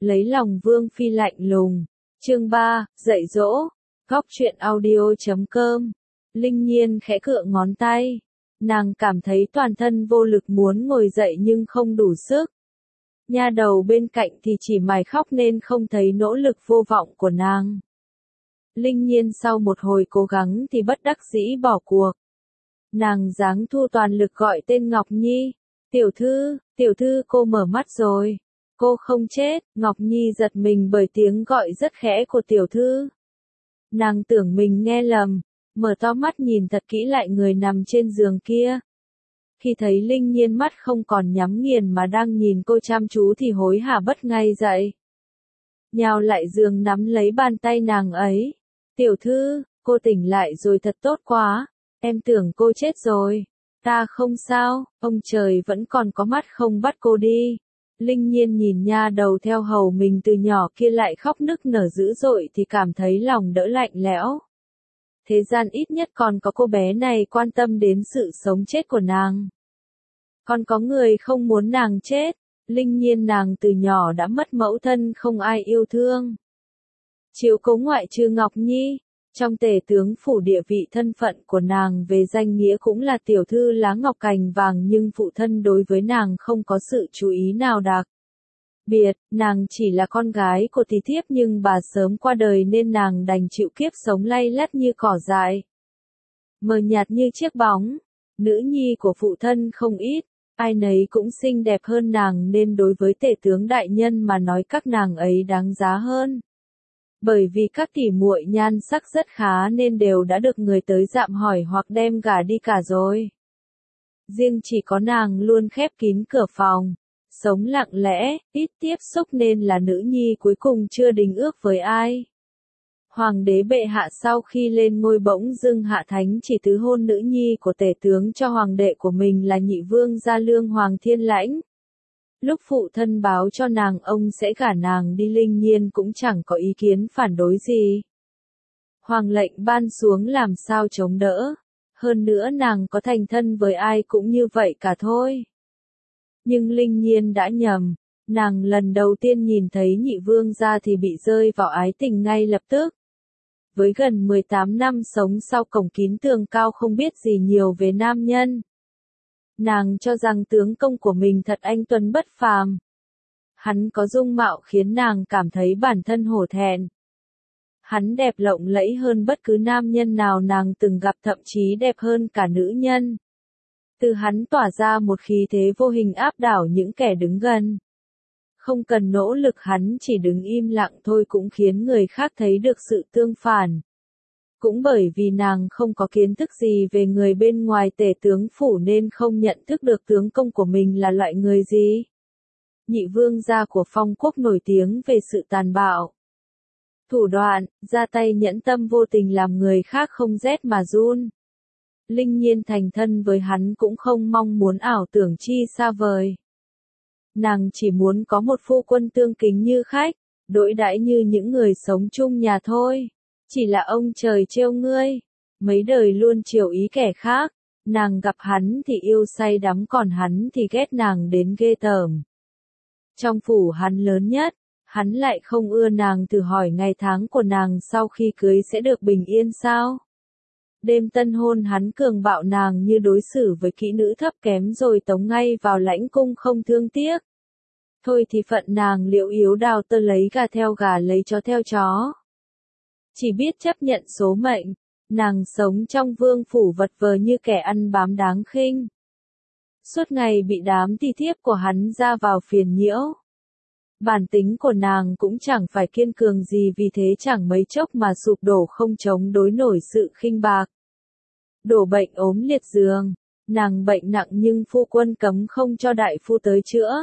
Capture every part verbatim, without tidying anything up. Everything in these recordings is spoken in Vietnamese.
lấy lòng Vương Phi lạnh lùng. Chương ba, dạy dỗ. Góc truyện audio chấm com. Linh Nhiên khẽ cựa ngón tay. Nàng cảm thấy toàn thân vô lực muốn ngồi dậy nhưng không đủ sức. Nha đầu bên cạnh thì chỉ mải khóc nên không thấy nỗ lực vô vọng của nàng. Linh Nhiên sau một hồi cố gắng thì bất đắc dĩ bỏ cuộc. Nàng giáng thu toàn lực gọi tên Ngọc Nhi. Tiểu thư, tiểu thư cô mở mắt rồi. Cô không chết. Ngọc Nhi giật mình bởi tiếng gọi rất khẽ của tiểu thư. Nàng tưởng mình nghe lầm, mở to mắt nhìn thật kỹ lại người nằm trên giường kia. Khi thấy Linh Nhiên mắt không còn nhắm nghiền mà đang nhìn cô chăm chú thì hối hả bất ngay dậy. Nhào lại giường nắm lấy bàn tay nàng ấy. Tiểu thư, cô tỉnh lại rồi thật tốt quá. Em tưởng cô chết rồi. Ta không sao, ông trời vẫn còn có mắt không bắt cô đi. Linh Nhiên nhìn nha đầu theo hầu mình từ nhỏ kia lại khóc nức nở dữ dội thì cảm thấy lòng đỡ lạnh lẽo. Thế gian ít nhất còn có cô bé này quan tâm đến sự sống chết của nàng. Còn có người không muốn nàng chết. Linh Nhiên nàng từ nhỏ đã mất mẫu thân không ai yêu thương. Chiếu cố ngoại trừ Ngọc Nhi. Trong tể tướng phủ địa vị thân phận của nàng về danh nghĩa cũng là tiểu thư lá ngọc cành vàng nhưng phụ thân đối với nàng không có sự chú ý nào đặc biệt, nàng chỉ là con gái của tỷ thiếp nhưng bà sớm qua đời nên nàng đành chịu kiếp sống lay lắt như cỏ dại. Mờ nhạt như chiếc bóng, nữ nhi của phụ thân không ít, ai nấy cũng xinh đẹp hơn nàng nên đối với tể tướng đại nhân mà nói các nàng ấy đáng giá hơn. Bởi vì các tỷ muội nhan sắc rất khá nên đều đã được người tới dạm hỏi hoặc đem gả đi cả rồi. Riêng chỉ có nàng luôn khép kín cửa phòng, sống lặng lẽ, ít tiếp xúc nên là nữ nhi cuối cùng chưa đính ước với ai. Hoàng đế bệ hạ sau khi lên ngôi bỗng dưng hạ thánh chỉ tứ hôn nữ nhi của tể tướng cho hoàng đệ của mình là nhị vương gia Lương Hoàng Thiên Lãnh. Lúc phụ thân báo cho nàng ông sẽ gả nàng đi Linh Nhiên cũng chẳng có ý kiến phản đối gì. Hoàng lệnh ban xuống làm sao chống đỡ. Hơn nữa nàng có thành thân với ai cũng như vậy cả thôi. Nhưng Linh Nhiên đã nhầm. Nàng lần đầu tiên nhìn thấy nhị vương gia thì bị rơi vào ái tình ngay lập tức. Với gần mười tám năm sống sau cổng kín tường cao không biết gì nhiều về nam nhân. Nàng cho rằng tướng công của mình thật anh tuấn bất phàm. Hắn có dung mạo khiến nàng cảm thấy bản thân hổ thẹn. Hắn đẹp lộng lẫy hơn bất cứ nam nhân nào nàng từng gặp, thậm chí đẹp hơn cả nữ nhân. Từ hắn tỏa ra một khí thế vô hình áp đảo những kẻ đứng gần. Không cần nỗ lực hắn chỉ đứng im lặng thôi cũng khiến người khác thấy được sự tương phản. Cũng bởi vì nàng không có kiến thức gì về người bên ngoài tể tướng phủ nên không nhận thức được tướng công của mình là loại người gì. Nhị vương gia của Phong quốc nổi tiếng về sự tàn bạo. Thủ đoạn, ra tay nhẫn tâm vô tình làm người khác không rét mà run. Linh Nhiên thành thân với hắn cũng không mong muốn ảo tưởng chi xa vời. Nàng chỉ muốn có một phu quân tương kính như khách, đối đãi như những người sống chung nhà thôi. Chỉ là ông trời trêu ngươi, mấy đời luôn chiều ý kẻ khác, nàng gặp hắn thì yêu say đắm còn hắn thì ghét nàng đến ghê tởm. Trong phủ hắn lớn nhất, hắn lại không ưa nàng thử hỏi ngày tháng của nàng sau khi cưới sẽ được bình yên sao. Đêm tân hôn hắn cường bạo nàng như đối xử với kỹ nữ thấp kém rồi tống ngay vào lãnh cung không thương tiếc. Thôi thì phận nàng liệu yếu đào tơ lấy gà theo gà lấy chó theo chó. Chỉ biết chấp nhận số mệnh, nàng sống trong vương phủ vật vờ như kẻ ăn bám đáng khinh. Suốt ngày bị đám tỷ thiếp của hắn ra vào phiền nhiễu. Bản tính của nàng cũng chẳng phải kiên cường gì vì thế chẳng mấy chốc mà sụp đổ không chống đối nổi sự khinh bạc. Đổ bệnh ốm liệt giường, nàng bệnh nặng nhưng phu quân cấm không cho đại phu tới chữa.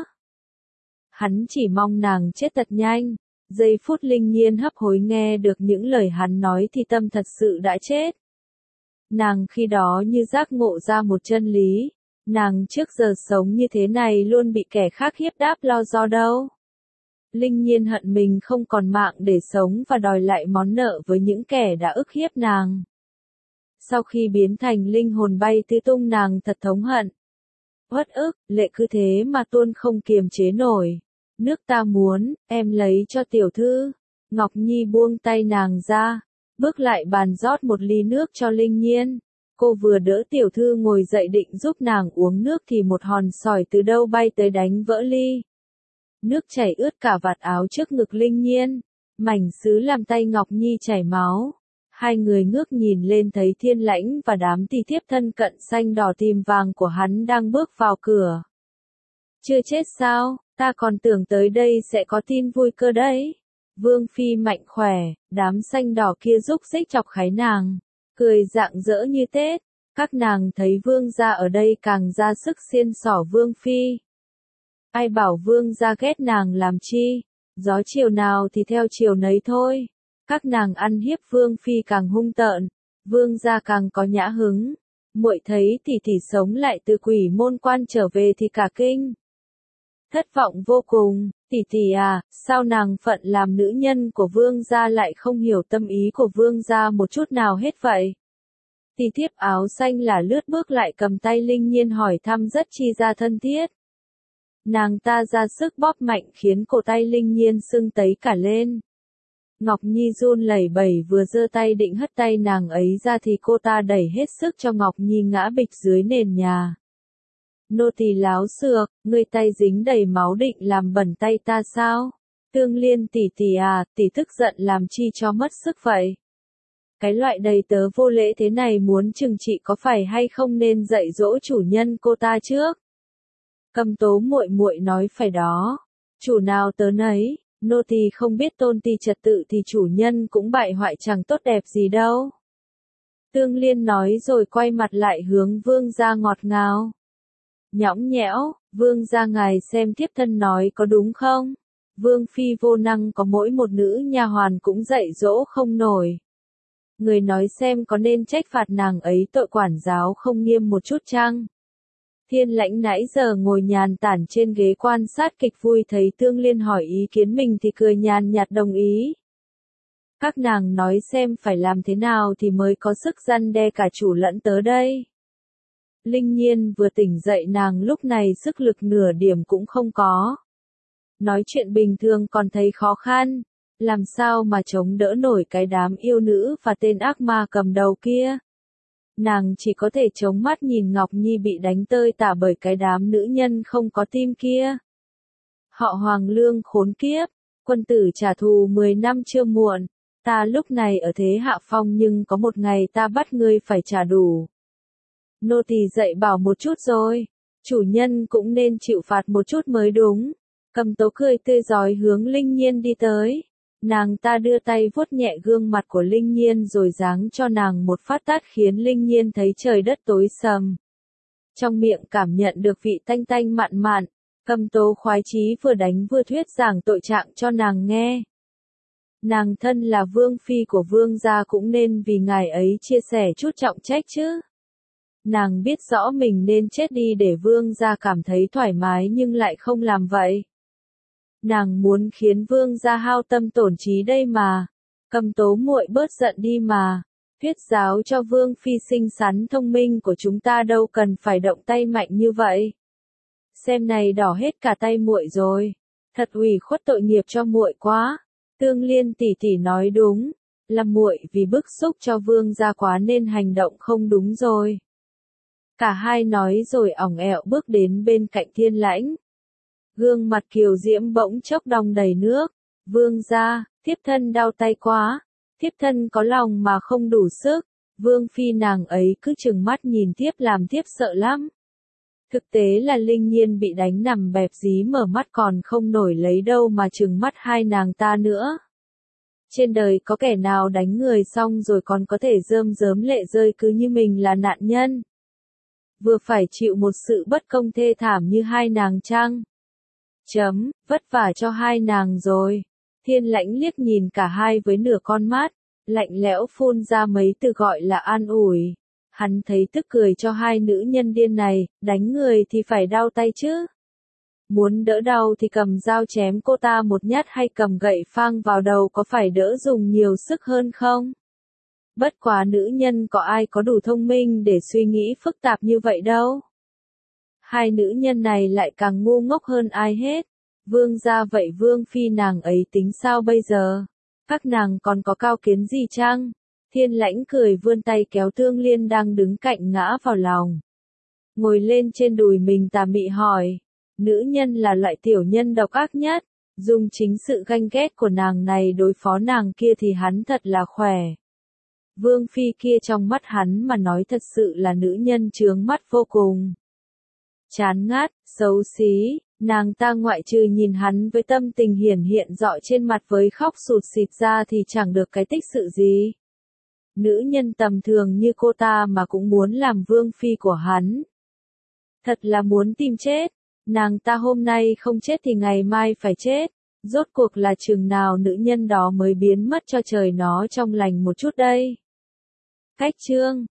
Hắn chỉ mong nàng chết thật nhanh. Giây phút Linh Nhiên hấp hối nghe được những lời hắn nói thì tâm thật sự đã chết. Nàng khi đó như giác ngộ ra một chân lý. Nàng trước giờ sống như thế này luôn bị kẻ khác hiếp đáp lo do đâu. Linh Nhiên hận mình không còn mạng để sống và đòi lại món nợ với những kẻ đã ức hiếp nàng. Sau khi biến thành linh hồn bay tứ tung nàng thật thống hận. Uất ức, lệ cứ thế mà tuôn không kiềm chế nổi. Nước ta muốn, em lấy cho tiểu thư. Ngọc Nhi buông tay nàng ra, bước lại bàn rót một ly nước cho Linh Nhiên. Cô vừa đỡ tiểu thư ngồi dậy định giúp nàng uống nước thì một hòn sỏi từ đâu bay tới đánh vỡ ly. Nước chảy ướt cả vạt áo trước ngực Linh Nhiên, mảnh sứ làm tay Ngọc Nhi chảy máu. Hai người ngước nhìn lên thấy Thiên Lãnh và đám tỳ thiếp thân cận xanh đỏ tím vàng của hắn đang bước vào cửa. Chưa chết sao, ta còn tưởng tới đây sẽ có tin vui cơ đấy. Vương Phi mạnh khỏe, đám xanh đỏ kia rúc rích chọc khái nàng, cười rạng rỡ như Tết. Các nàng thấy vương gia ở đây càng ra sức xiên xỏ Vương Phi. Ai bảo vương gia ghét nàng làm chi, gió chiều nào thì theo chiều nấy thôi. Các nàng ăn hiếp Vương Phi càng hung tợn, vương gia càng có nhã hứng. Muội thấy tỷ tỷ sống lại từ quỷ môn quan trở về thì cả kinh. Thất vọng vô cùng, tỷ tỷ à, sao nàng phận làm nữ nhân của vương gia lại không hiểu tâm ý của vương gia một chút nào hết vậy? Tỷ thiếp áo xanh là lướt bước lại cầm tay Linh Nhiên hỏi thăm rất chi ra thân thiết. Nàng ta ra sức bóp mạnh khiến cổ tay Linh Nhiên sưng tấy cả lên. Ngọc Nhi run lẩy bẩy vừa giơ tay định hất tay nàng ấy ra thì cô ta đẩy hết sức cho Ngọc Nhi ngã bịch dưới nền nhà. Nô tỳ láo xược, ngươi tay dính đầy máu định làm bẩn tay ta sao? Tương Liên tỷ tỷ à, tỷ tức giận làm chi cho mất sức vậy? Cái loại đầy tớ vô lễ thế này muốn trừng trị có phải hay không nên dạy dỗ chủ nhân cô ta trước? Cầm Tố muội muội nói phải đó, chủ nào tớ nấy, nô tỳ không biết tôn ti trật tự thì chủ nhân cũng bại hoại chẳng tốt đẹp gì đâu. Tương Liên nói rồi quay mặt lại hướng vương gia ngọt ngào. Nhõng nhẽo, vương gia ngài xem thiếp thân nói có đúng không? Vương Phi vô năng có mỗi một nữ nha hoàn cũng dạy dỗ không nổi. Người nói xem có nên trách phạt nàng ấy tội quản giáo không nghiêm một chút chăng? Thiên Lãnh nãy giờ ngồi nhàn tản trên ghế quan sát kịch vui thấy Tương Liên hỏi ý kiến mình thì cười nhàn nhạt đồng ý. Các nàng nói xem phải làm thế nào thì mới có sức răn đe cả chủ lẫn tớ đây. Linh Nhiên vừa tỉnh dậy nàng lúc này sức lực nửa điểm cũng không có. Nói chuyện bình thường còn thấy khó khăn, làm sao mà chống đỡ nổi cái đám yêu nữ và tên ác ma cầm đầu kia. Nàng chỉ có thể chống mắt nhìn Ngọc Nhi bị đánh tơi tả bởi cái đám nữ nhân không có tim kia. Họ Hoàng Lương khốn kiếp, quân tử trả thù mười năm chưa muộn, ta lúc này ở thế hạ phong nhưng có một ngày ta bắt ngươi phải trả đủ. Nô tỳ dạy bảo một chút rồi, chủ nhân cũng nên chịu phạt một chút mới đúng. Cầm Tố cười tươi rói hướng Linh Nhiên đi tới. Nàng ta đưa tay vuốt nhẹ gương mặt của Linh Nhiên rồi giáng cho nàng một phát tát khiến Linh Nhiên thấy trời đất tối sầm. Trong miệng cảm nhận được vị tanh tanh mặn mặn, Cầm Tố khoái chí vừa đánh vừa thuyết giảng tội trạng cho nàng nghe. Nàng thân là vương phi của vương gia cũng nên vì ngài ấy chia sẻ chút trọng trách chứ. Nàng biết rõ mình nên chết đi để vương gia cảm thấy thoải mái nhưng lại không làm vậy. Nàng muốn khiến vương gia hao tâm tổn trí đây mà. Cầm Tố muội bớt giận đi mà. Thuyết giáo cho vương phi xinh xắn thông minh của chúng ta đâu cần phải động tay mạnh như vậy. Xem này đỏ hết cả tay muội rồi. Thật ủy khuất tội nghiệp cho muội quá. Tương Liên tỷ tỷ nói đúng, là muội vì bức xúc cho vương gia quá nên hành động không đúng rồi. Cả hai nói rồi ỏng ẹo bước đến bên cạnh Thiên Lãnh. Gương mặt kiều diễm bỗng chốc đong đầy nước. Vương gia, thiếp thân đau tay quá. Thiếp thân có lòng mà không đủ sức. Vương phi nàng ấy cứ trừng mắt nhìn thiếp làm thiếp sợ lắm. Thực tế là Linh Nhiên bị đánh nằm bẹp dí mở mắt còn không nổi lấy đâu mà trừng mắt hai nàng ta nữa. Trên đời có kẻ nào đánh người xong rồi còn có thể rơm rớm lệ rơi cứ như mình là nạn nhân. Vừa phải chịu một sự bất công thê thảm như hai nàng chăng? Chấm, vất vả cho hai nàng rồi. Thiên Lãnh liếc nhìn cả hai với nửa con mắt, lạnh lẽo phun ra mấy từ gọi là an ủi. Hắn thấy tức cười cho hai nữ nhân điên này, đánh người thì phải đau tay chứ. Muốn đỡ đau thì cầm dao chém cô ta một nhát hay cầm gậy phang vào đầu có phải đỡ dùng nhiều sức hơn không? Bất quá nữ nhân có ai có đủ thông minh để suy nghĩ phức tạp như vậy đâu. Hai nữ nhân này lại càng ngu ngốc hơn ai hết. Vương gia vậy Vương phi nàng ấy tính sao bây giờ? Các nàng còn có cao kiến gì chăng? Thiên Lãnh cười vươn tay kéo Thương Liên đang đứng cạnh ngã vào lòng. Ngồi lên trên đùi mình tà mị hỏi. Nữ nhân là loại tiểu nhân độc ác nhất. Dùng chính sự ganh ghét của nàng này đối phó nàng kia thì hắn thật là khỏe. Vương phi kia trong mắt hắn mà nói thật sự là nữ nhân chướng mắt vô cùng. Chán ngát, xấu xí, nàng ta ngoại trừ nhìn hắn với tâm tình hiển hiện rõ trên mặt với khóc sụt sịt ra thì chẳng được cái tích sự gì. Nữ nhân tầm thường như cô ta mà cũng muốn làm vương phi của hắn. Thật là muốn tìm chết. Nàng ta hôm nay không chết thì ngày mai phải chết. Rốt cuộc là chừng nào nữ nhân đó mới biến mất cho trời nó trong lành một chút đây. Cách chương